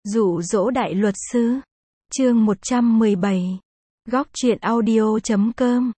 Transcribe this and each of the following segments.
Dụ dỗ đại luật sư. Chương 117. Góc truyện audio.com.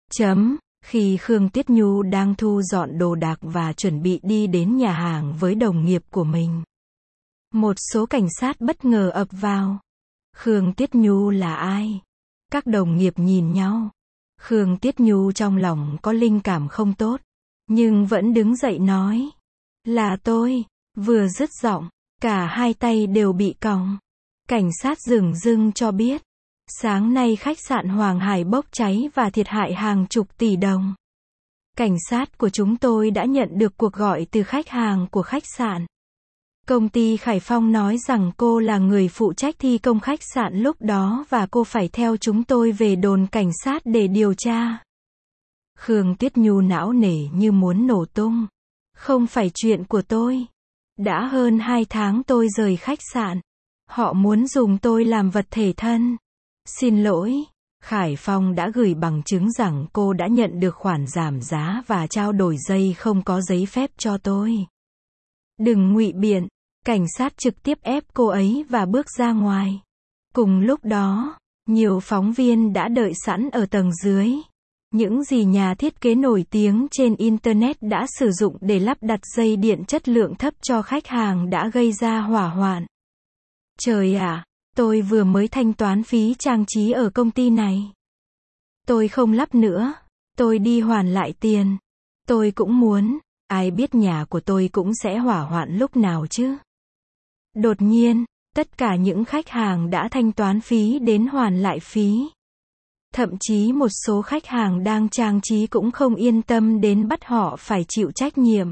Khi Khương Tuyết Nhu đang thu dọn đồ đạc và chuẩn bị đi đến nhà hàng với đồng nghiệp của mình, một số cảnh sát bất ngờ ập vào. Khương Tuyết Nhu là ai? Các đồng nghiệp nhìn nhau. Khương Tuyết Nhu trong lòng có linh cảm không tốt, nhưng vẫn đứng dậy nói. Là tôi. Vừa dứt giọng, cả hai tay đều bị còng. Cảnh sát dửng dưng cho biết, sáng nay khách sạn Hoàng Hải bốc cháy và thiệt hại hàng chục tỷ đồng. Cảnh sát của chúng tôi đã nhận được cuộc gọi từ khách hàng của khách sạn. Công ty Khải Phong nói rằng cô là người phụ trách thi công khách sạn lúc đó và cô phải theo chúng tôi về đồn cảnh sát để điều tra. Khương Tuyết Nhu não nề như muốn nổ tung. Không phải chuyện của tôi. Đã hơn 2 tháng tôi rời khách sạn. Họ muốn dùng tôi làm vật thể thân. Xin lỗi. Khải Phong đã gửi bằng chứng rằng cô đã nhận được khoản giảm giá và trao đổi giây không có giấy phép cho tôi. Đừng ngụy biện. Cảnh sát trực tiếp ép cô ấy và bước ra ngoài. Cùng lúc đó, nhiều phóng viên đã đợi sẵn ở tầng dưới. Những gì nhà thiết kế nổi tiếng trên Internet đã sử dụng để lắp đặt dây điện chất lượng thấp cho khách hàng đã gây ra hỏa hoạn. Trời ạ, tôi vừa mới thanh toán phí trang trí ở công ty này. Tôi không lắp nữa. Tôi đi hoàn lại tiền. Tôi cũng muốn. Ai biết nhà của tôi cũng sẽ hỏa hoạn lúc nào chứ. Đột nhiên, tất cả những khách hàng đã thanh toán phí đến hoàn lại phí. Thậm chí một số khách hàng đang trang trí cũng không yên tâm đến bắt họ phải chịu trách nhiệm.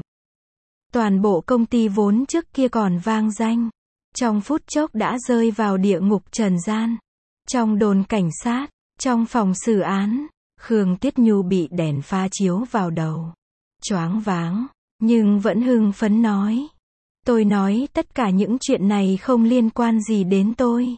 Toàn bộ công ty vốn trước kia còn vang danh, trong phút chốc đã rơi vào địa ngục trần gian. Trong đồn cảnh sát, trong phòng xử án, Khương Tuyết Nhu bị đèn pha chiếu vào đầu. Choáng váng, nhưng vẫn hưng phấn nói. Tôi nói tất cả những chuyện này không liên quan gì đến tôi.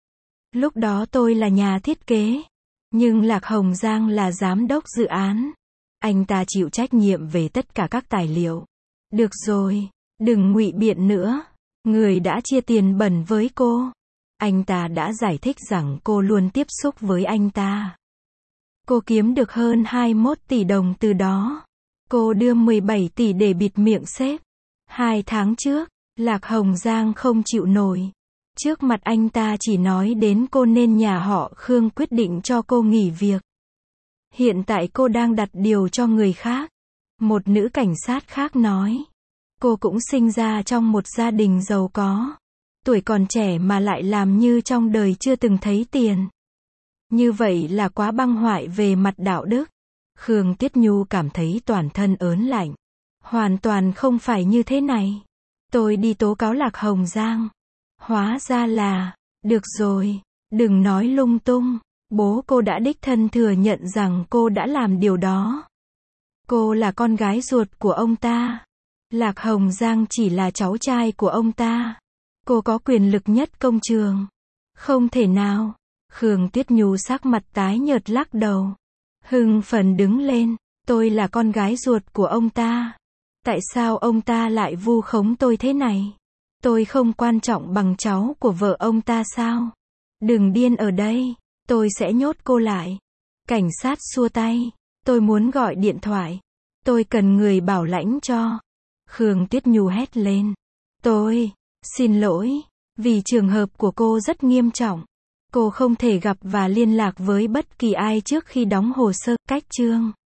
Lúc đó tôi là nhà thiết kế. Nhưng Lạc Hồng Giang là giám đốc dự án. Anh ta chịu trách nhiệm về tất cả các tài liệu. Được rồi, đừng ngụy biện nữa. Người đã chia tiền bẩn với cô. Anh ta đã giải thích rằng cô luôn tiếp xúc với anh ta. Cô kiếm được hơn 21 tỷ đồng từ đó. Cô đưa 17 tỷ để bịt miệng sếp. 2 tháng trước, Lạc Hồng Giang không chịu nổi. Trước mặt anh ta chỉ nói đến cô nên nhà họ Khương quyết định cho cô nghỉ việc. Hiện tại cô đang đặt điều cho người khác. Một nữ cảnh sát khác nói. Cô cũng sinh ra trong một gia đình giàu có. Tuổi còn trẻ mà lại làm như trong đời chưa từng thấy tiền. Như vậy là quá băng hoại về mặt đạo đức. Khương Tuyết Nhu cảm thấy toàn thân ớn lạnh. Hoàn toàn không phải như thế này. Tôi đi tố cáo Lạc Hồng Giang. Hóa ra là, được rồi, đừng nói lung tung. Bố cô đã đích thân thừa nhận rằng cô đã làm điều đó. Cô là con gái ruột của ông ta. Lạc Hồng Giang chỉ là cháu trai của ông ta. Cô có quyền lực nhất công trường. Không thể nào. Khương Tuyết Nhu sắc mặt tái nhợt lắc đầu. Hưng phấn đứng lên. Tôi là con gái ruột của ông ta. Tại sao ông ta lại vu khống tôi thế này? Tôi không quan trọng bằng cháu của vợ ông ta sao? Đừng điên ở đây. Tôi sẽ nhốt cô lại. Cảnh sát xua tay. Tôi muốn gọi điện thoại. Tôi cần người bảo lãnh cho. Khương Tuyết Nhu hét lên. Tôi xin lỗi. Vì trường hợp của cô rất nghiêm trọng. Cô không thể gặp và liên lạc với bất kỳ ai trước khi đóng hồ sơ. Cách chương